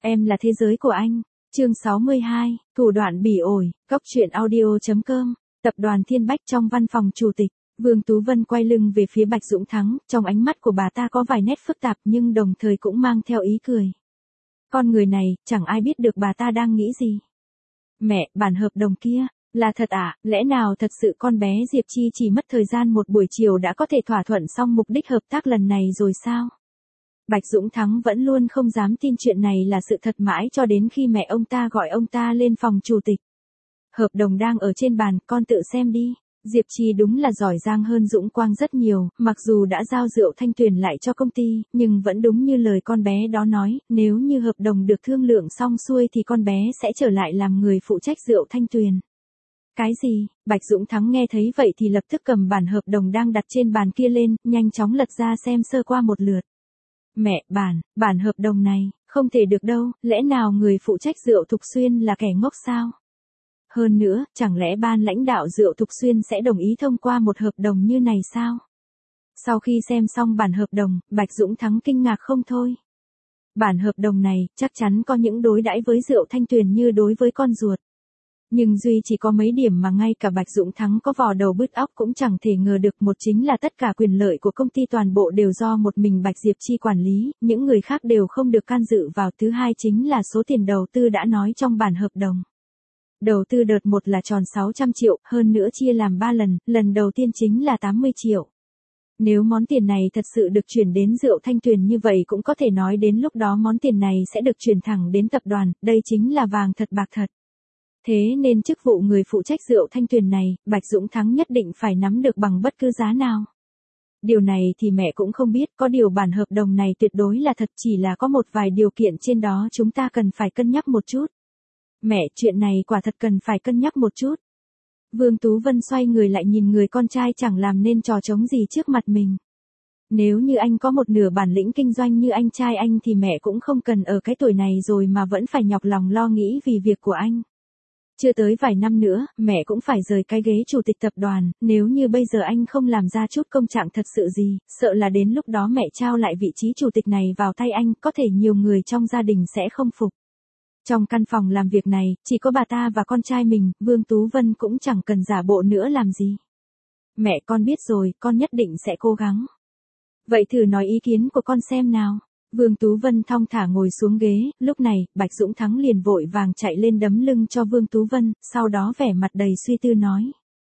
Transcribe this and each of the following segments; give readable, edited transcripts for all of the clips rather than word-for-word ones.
Em là thế giới của anh. Chương 62, thủ đoạn bỉ ổi, Cóc truyện audio.com, tập đoàn Thiên Bách trong văn phòng chủ tịch. Vương Tú Vân quay lưng về phía Bạch Dũng Thắng, trong ánh mắt của bà ta có vài nét phức tạp nhưng đồng thời cũng mang theo ý cười. Con người này, chẳng ai biết được bà ta đang nghĩ gì. Mẹ, bản hợp đồng kia, là thật à, lẽ nào thật sự con bé Diệp Chi chỉ mất thời gian một buổi chiều đã có thể thỏa thuận xong mục đích hợp tác lần này rồi sao? Bạch Dũng Thắng vẫn luôn không dám tin chuyện này là sự thật mãi cho đến khi mẹ ông ta gọi ông ta lên phòng chủ tịch. Hợp đồng đang ở trên bàn, con tự xem đi. Diệp Chi đúng là giỏi giang hơn Dũng Quang rất nhiều, mặc dù đã giao rượu Thanh Tuyền lại cho công ty, nhưng vẫn đúng như lời con bé đó nói, nếu như hợp đồng được thương lượng xong xuôi thì con bé sẽ trở lại làm người phụ trách rượu Thanh Tuyền. Cái gì? Bạch Dũng Thắng nghe thấy vậy thì lập tức cầm bản hợp đồng đang đặt trên bàn kia lên, nhanh chóng lật ra xem sơ qua một lượt. Mẹ, bản hợp đồng này, không thể được đâu, lẽ nào người phụ trách rượu Thục Xuyên là kẻ ngốc sao? Hơn nữa, chẳng lẽ ban lãnh đạo rượu Thục Xuyên sẽ đồng ý thông qua một hợp đồng như này sao? Sau khi xem xong bản hợp đồng, Bạch Dũng Thắng kinh ngạc không thôi. Bản hợp đồng này, chắc chắn có những đối đãi với rượu Thanh Tuyền như đối với con ruột. Nhưng duy chỉ có mấy điểm mà ngay cả Bạch Dũng Thắng có vò đầu bứt óc cũng chẳng thể ngờ được. Một chính là tất cả quyền lợi của công ty toàn bộ đều do một mình Bạch Diệp Chi quản lý, những người khác đều không được can dự vào. Thứ hai chính là số tiền đầu tư đã nói trong bản hợp đồng. Đầu tư đợt 1 là tròn 600 triệu, hơn nữa chia làm 3 lần, lần đầu tiên chính là 80 triệu. Nếu món tiền này thật sự được chuyển đến rượu Thanh Tuyền như vậy cũng có thể nói đến lúc đó món tiền này sẽ được chuyển thẳng đến tập đoàn, đây chính là vàng thật bạc thật. Thế nên chức vụ người phụ trách rượu Thanh Tuyền này, Bạch Dũng Thắng nhất định phải nắm được bằng bất cứ giá nào. Điều này thì mẹ cũng không biết, có điều bản hợp đồng này tuyệt đối là thật, chỉ là có một vài điều kiện trên đó chúng ta cần phải cân nhắc một chút. Mẹ, chuyện này quả thật cần phải cân nhắc một chút. Vương Tú Vân xoay người lại nhìn người con trai chẳng làm nên trò trống gì trước mặt mình. Nếu như anh có một nửa bản lĩnh kinh doanh như anh trai anh thì mẹ cũng không cần ở cái tuổi này rồi mà vẫn phải nhọc lòng lo nghĩ vì việc của anh. Chưa tới vài năm nữa, mẹ cũng phải rời cái ghế chủ tịch tập đoàn, nếu như bây giờ anh không làm ra chút công trạng thật sự gì, sợ là đến lúc đó mẹ trao lại vị trí chủ tịch này vào tay anh, có thể nhiều người trong gia đình sẽ không phục. Trong căn phòng làm việc này, chỉ có bà ta và con trai mình, Vương Tú Vân cũng chẳng cần giả bộ nữa làm gì. Mẹ, con biết rồi, con nhất định sẽ cố gắng. Vậy thử nói ý kiến của con xem nào. Vương Tú Vân thong thả ngồi xuống ghế, lúc này, Bạch Dũng Thắng liền vội vàng chạy lên đấm lưng cho Vương Tú Vân, sau đó vẻ mặt đầy suy tư nói.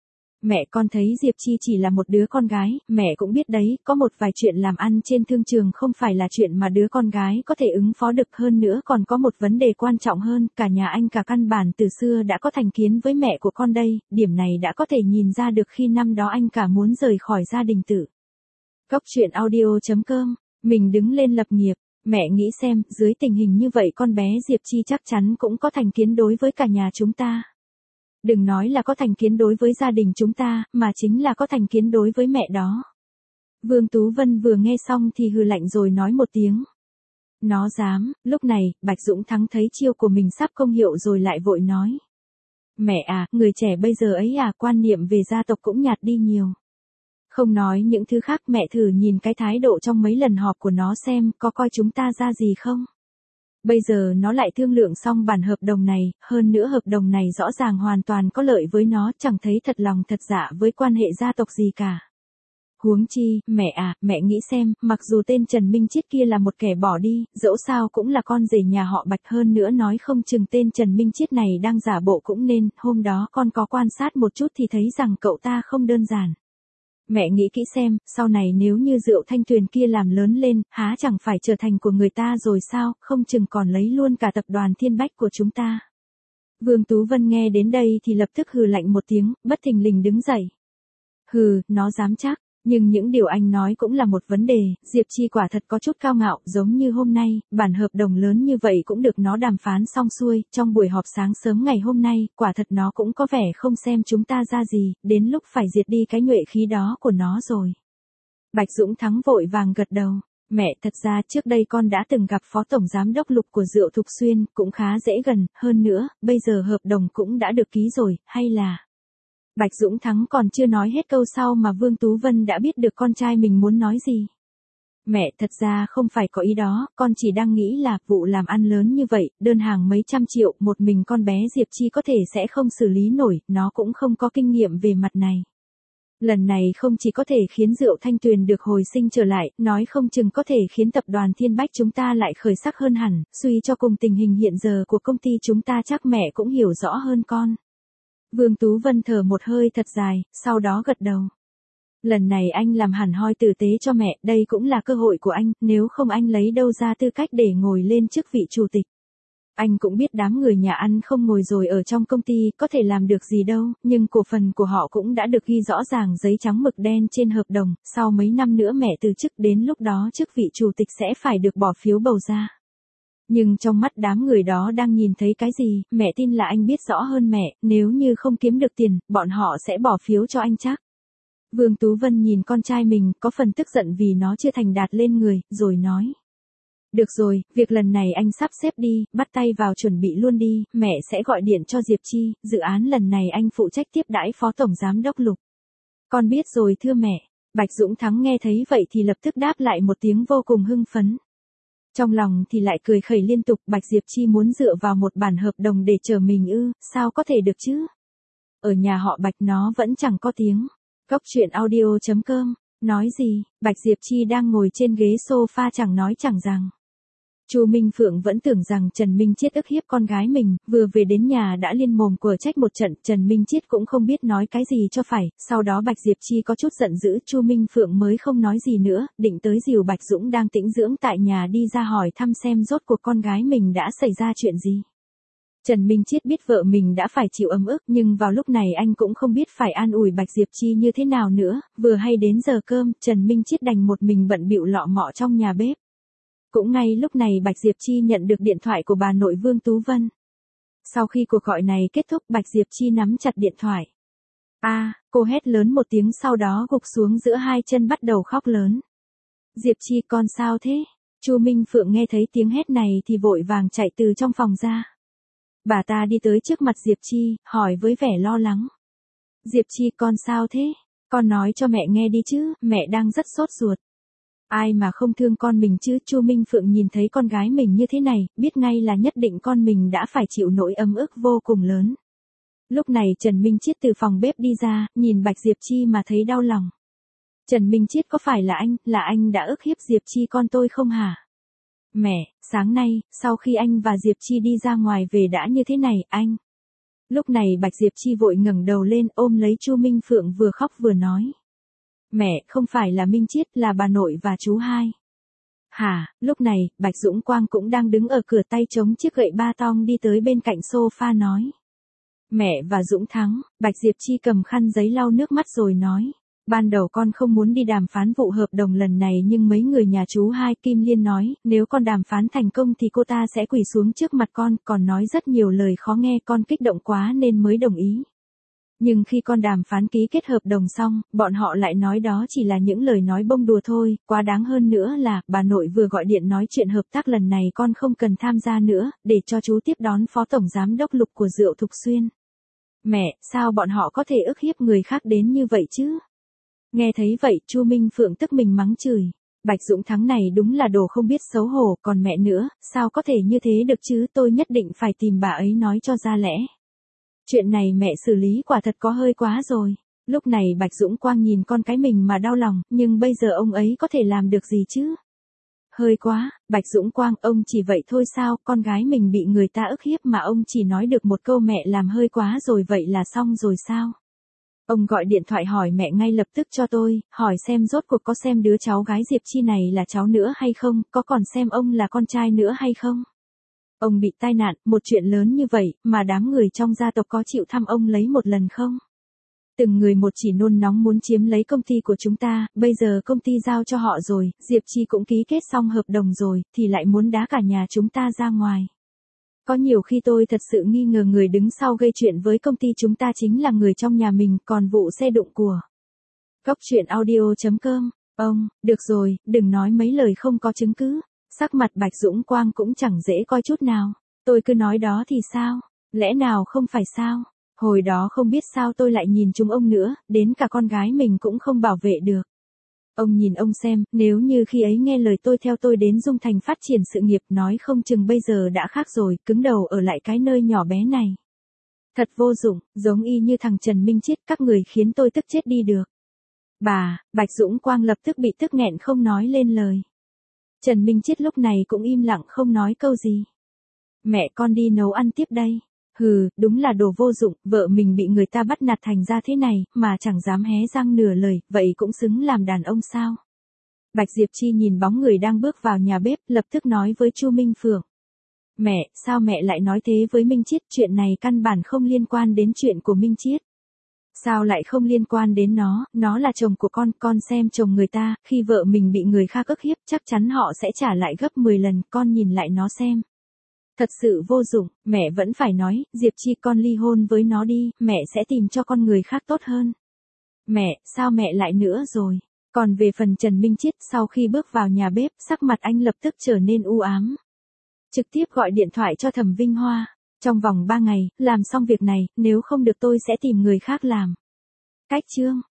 Mẹ, con thấy Diệp Chi chỉ là một đứa con gái, mẹ cũng biết đấy, có một vài chuyện làm ăn trên thương trường không phải là chuyện mà đứa con gái có thể ứng phó được, hơn nữa còn có một vấn đề quan trọng hơn, cả nhà anh cả căn bản từ xưa đã có thành kiến với mẹ của con đây, điểm này đã có thể nhìn ra được khi năm đó anh cả muốn rời khỏi gia đình tự. Cóc truyện audio.com, mình đứng lên lập nghiệp, mẹ nghĩ xem, dưới tình hình như vậy con bé Diệp Chi chắc chắn cũng có thành kiến đối với cả nhà chúng ta. Đừng nói là có thành kiến đối với gia đình chúng ta, mà chính là có thành kiến đối với mẹ đó. Vương Tú Vân vừa nghe xong thì hừ lạnh rồi nói một tiếng. Nó dám, lúc này, Bạch Dũng Thắng thấy chiêu của mình sắp công hiệu rồi lại vội nói. Mẹ à, người trẻ bây giờ ấy à, quan niệm về gia tộc cũng nhạt đi nhiều. Không nói những thứ khác, mẹ thử nhìn cái thái độ trong mấy lần họp của nó xem, có coi chúng ta ra gì không? Bây giờ nó lại thương lượng xong bản hợp đồng này, hơn nữa hợp đồng này rõ ràng hoàn toàn có lợi với nó, chẳng thấy thật lòng thật dạ với quan hệ gia tộc gì cả. Huống chi, mẹ à, mẹ nghĩ xem, mặc dù tên Trần Minh Chiết kia là một kẻ bỏ đi, dẫu sao cũng là con rể nhà họ Bạch, hơn nữa nói không chừng tên Trần Minh Chiết này đang giả bộ cũng nên, hôm đó con có quan sát một chút thì thấy rằng cậu ta không đơn giản. Mẹ nghĩ kỹ xem, sau này nếu như rượu Thanh Tuyền kia làm lớn lên, há chẳng phải trở thành của người ta rồi sao, không chừng còn lấy luôn cả tập đoàn Thiên Bách của chúng ta. Vương Tú Vân nghe đến đây thì lập tức hừ lạnh một tiếng, bất thình lình đứng dậy. Hừ, nó dám chắc, nhưng những điều anh nói cũng là một vấn đề, Diệp Chi quả thật có chút cao ngạo, giống như hôm nay, bản hợp đồng lớn như vậy cũng được nó đàm phán xong xuôi, trong buổi họp sáng sớm ngày hôm nay, quả thật nó cũng có vẻ không xem chúng ta ra gì, đến lúc phải diệt đi cái nhuệ khí đó của nó rồi. Bạch Dũng Thắng vội vàng gật đầu. Mẹ, thật ra trước đây con đã từng gặp phó tổng giám đốc Lục của rượu Thục Xuyên, cũng khá dễ gần, hơn nữa, bây giờ hợp đồng cũng đã được ký rồi, hay là... Bạch Dũng Thắng còn chưa nói hết câu sau mà Vương Tú Vân đã biết được con trai mình muốn nói gì. Mẹ, thật ra không phải có ý đó, con chỉ đang nghĩ là vụ làm ăn lớn như vậy, đơn hàng mấy trăm triệu, một mình con bé Diệp Chi có thể sẽ không xử lý nổi, nó cũng không có kinh nghiệm về mặt này. Lần này không chỉ có thể khiến rượu Thanh Tuyền được hồi sinh trở lại, nói không chừng có thể khiến tập đoàn Thiên Bách chúng ta lại khởi sắc hơn hẳn, suy cho cùng tình hình hiện giờ của công ty chúng ta chắc mẹ cũng hiểu rõ hơn con. Vương Tú Vân thở một hơi thật dài, sau đó gật đầu. Lần này anh làm hẳn hoi tử tế cho mẹ, đây cũng là cơ hội của anh, nếu không anh lấy đâu ra tư cách để ngồi lên chức vị chủ tịch. Anh cũng biết đám người nhà ăn không ngồi rồi ở trong công ty có thể làm được gì đâu, nhưng cổ phần của họ cũng đã được ghi rõ ràng giấy trắng mực đen trên hợp đồng, sau mấy năm nữa mẹ từ chức đến lúc đó chức vị chủ tịch sẽ phải được bỏ phiếu bầu ra. Nhưng trong mắt đám người đó đang nhìn thấy cái gì, mẹ tin là anh biết rõ hơn mẹ, nếu như không kiếm được tiền, bọn họ sẽ bỏ phiếu cho anh chắc. Vương Tú Vân nhìn con trai mình, có phần tức giận vì nó chưa thành đạt lên người, rồi nói. Được rồi, việc lần này anh sắp xếp đi, bắt tay vào chuẩn bị luôn đi, mẹ sẽ gọi điện cho Diệp Chi, dự án lần này anh phụ trách tiếp đãi Phó Tổng Giám Đốc Lục. Con biết rồi thưa mẹ. Bạch Dũng Thắng nghe thấy vậy thì lập tức đáp lại một tiếng vô cùng hưng phấn. Trong lòng thì lại cười khẩy liên tục, Bạch Diệp Chi muốn dựa vào một bản hợp đồng để chờ mình ư, sao có thể được chứ? Ở nhà họ Bạch nó vẫn chẳng có tiếng. Cốc truyện audio.com, nói gì, Bạch Diệp Chi đang ngồi trên ghế sofa chẳng nói chẳng rằng. Chu Minh Phượng vẫn tưởng rằng Trần Minh Chiết ức hiếp con gái mình, vừa về đến nhà đã liên mồm quở trách một trận, Trần Minh Chiết cũng không biết nói cái gì cho phải, sau đó Bạch Diệp Chi có chút giận dữ, Chu Minh Phượng mới không nói gì nữa, định tới dìu Bạch Dũng đang tĩnh dưỡng tại nhà đi ra hỏi thăm xem rốt cuộc con gái mình đã xảy ra chuyện gì. Trần Minh Chiết biết vợ mình đã phải chịu ấm ức nhưng vào lúc này anh cũng không biết phải an ủi Bạch Diệp Chi như thế nào nữa, vừa hay đến giờ cơm, Trần Minh Chiết đành một mình bận bịu lọ mọ trong nhà bếp. Cũng ngay lúc này Bạch Diệp Chi nhận được điện thoại của bà nội Vương Tú Vân. Sau khi cuộc gọi này kết thúc Bạch Diệp Chi nắm chặt điện thoại. Cô hét lớn một tiếng sau đó gục xuống giữa hai chân bắt đầu khóc lớn. Diệp Chi con sao thế? Chu Minh Phượng nghe thấy tiếng hét này thì vội vàng chạy từ trong phòng ra. Bà ta đi tới trước mặt Diệp Chi, hỏi với vẻ lo lắng. Diệp Chi con sao thế? Con nói cho mẹ nghe đi chứ, mẹ đang rất sốt ruột. Ai mà không thương con mình chứ, Chu Minh Phượng nhìn thấy con gái mình như thế này, biết ngay là nhất định con mình đã phải chịu nỗi ấm ức vô cùng lớn. Lúc này Trần Minh Chiết từ phòng bếp đi ra, nhìn Bạch Diệp Chi mà thấy đau lòng. Trần Minh Chiết có phải là anh đã ức hiếp Diệp Chi con tôi không hả? Mẹ, sáng nay, sau khi anh và Diệp Chi đi ra ngoài về đã như thế này, anh. Lúc này Bạch Diệp Chi vội ngẩng đầu lên ôm lấy Chu Minh Phượng vừa khóc vừa nói. Mẹ, không phải là Minh Chiết, là bà nội và chú hai. Hả, lúc này, Bạch Dũng Quang cũng đang đứng ở cửa tay chống chiếc gậy ba tong đi tới bên cạnh sofa nói. Mẹ và Dũng Thắng, Bạch Diệp Chi cầm khăn giấy lau nước mắt rồi nói. Ban đầu con không muốn đi đàm phán vụ hợp đồng lần này nhưng mấy người nhà chú hai Kim Liên nói, nếu con đàm phán thành công thì cô ta sẽ quỳ xuống trước mặt con, còn nói rất nhiều lời khó nghe, con kích động quá nên mới đồng ý. Nhưng khi con đàm phán ký kết hợp đồng xong, bọn họ lại nói đó chỉ là những lời nói bông đùa thôi, quá đáng hơn nữa là, bà nội vừa gọi điện nói chuyện hợp tác lần này con không cần tham gia nữa, để cho chú tiếp đón Phó Tổng Giám Đốc Lục của Rượu Thục Xuyên. Mẹ, sao bọn họ có thể ức hiếp người khác đến như vậy chứ? Nghe thấy vậy, Chu Minh Phượng tức mình mắng chửi. Bạch Dũng Thắng này đúng là đồ không biết xấu hổ, còn mẹ nữa, sao có thể như thế được chứ, tôi nhất định phải tìm bà ấy nói cho ra lẽ. Chuyện này mẹ xử lý quả thật có hơi quá rồi. Lúc này Bạch Dũng Quang nhìn con cái mình mà đau lòng, nhưng bây giờ ông ấy có thể làm được gì chứ? Hơi quá, Bạch Dũng Quang, ông chỉ vậy thôi sao, con gái mình bị người ta ức hiếp mà ông chỉ nói được một câu mẹ làm hơi quá rồi vậy là xong rồi sao? Ông gọi điện thoại hỏi mẹ ngay lập tức cho tôi, hỏi xem rốt cuộc có xem đứa cháu gái Diệp Chi này là cháu nữa hay không, có còn xem ông là con trai nữa hay không? Ông bị tai nạn, một chuyện lớn như vậy, mà đám người trong gia tộc có chịu thăm ông lấy một lần không? Từng người một chỉ nôn nóng muốn chiếm lấy công ty của chúng ta, bây giờ công ty giao cho họ rồi, Diệp Chi cũng ký kết xong hợp đồng rồi, thì lại muốn đá cả nhà chúng ta ra ngoài. Có nhiều khi tôi thật sự nghi ngờ người đứng sau gây chuyện với công ty chúng ta chính là người trong nhà mình, còn vụ xe đụng của. Cốc truyện audio.com, ông, được rồi, đừng nói mấy lời không có chứng cứ. Sắc mặt Bạch Dũng Quang cũng chẳng dễ coi chút nào. Tôi cứ nói đó thì sao? Lẽ nào không phải sao? Hồi đó không biết sao tôi lại nhìn chúng ông nữa, đến cả con gái mình cũng không bảo vệ được. Ông nhìn ông xem, nếu như khi ấy nghe lời tôi theo tôi đến Dung Thành phát triển sự nghiệp nói không chừng bây giờ đã khác rồi, cứng đầu ở lại cái nơi nhỏ bé này. Thật vô dụng, giống y như thằng Trần Minh Chiết, các người khiến tôi tức chết đi được. Bà, Bạch Dũng Quang lập tức bị tức nghẹn không nói lên lời. Trần Minh Chiết lúc này cũng im lặng không nói câu gì. Mẹ con đi nấu ăn tiếp đây. Hừ, đúng là đồ vô dụng, vợ mình bị người ta bắt nạt thành ra thế này, mà chẳng dám hé răng nửa lời, vậy cũng xứng làm đàn ông sao? Bạch Diệp Chi nhìn bóng người đang bước vào nhà bếp, lập tức nói với Chu Minh Phượng. Mẹ, sao mẹ lại nói thế với Minh Chiết, chuyện này căn bản không liên quan đến chuyện của Minh Chiết. Sao lại không liên quan đến nó là chồng của con xem chồng người ta, khi vợ mình bị người khác ức hiếp, chắc chắn họ sẽ trả lại gấp 10 lần, con nhìn lại nó xem. Thật sự vô dụng, mẹ vẫn phải nói, Diệp Chi con ly hôn với nó đi, mẹ sẽ tìm cho con người khác tốt hơn. Mẹ, sao mẹ lại nữa rồi? Còn về phần Trần Minh Chiết, sau khi bước vào nhà bếp, sắc mặt anh lập tức trở nên u ám. Trực tiếp gọi điện thoại cho Thẩm Vinh Hoa. Trong vòng 3 ngày, làm xong việc này, nếu không được tôi sẽ tìm người khác làm. Cách chương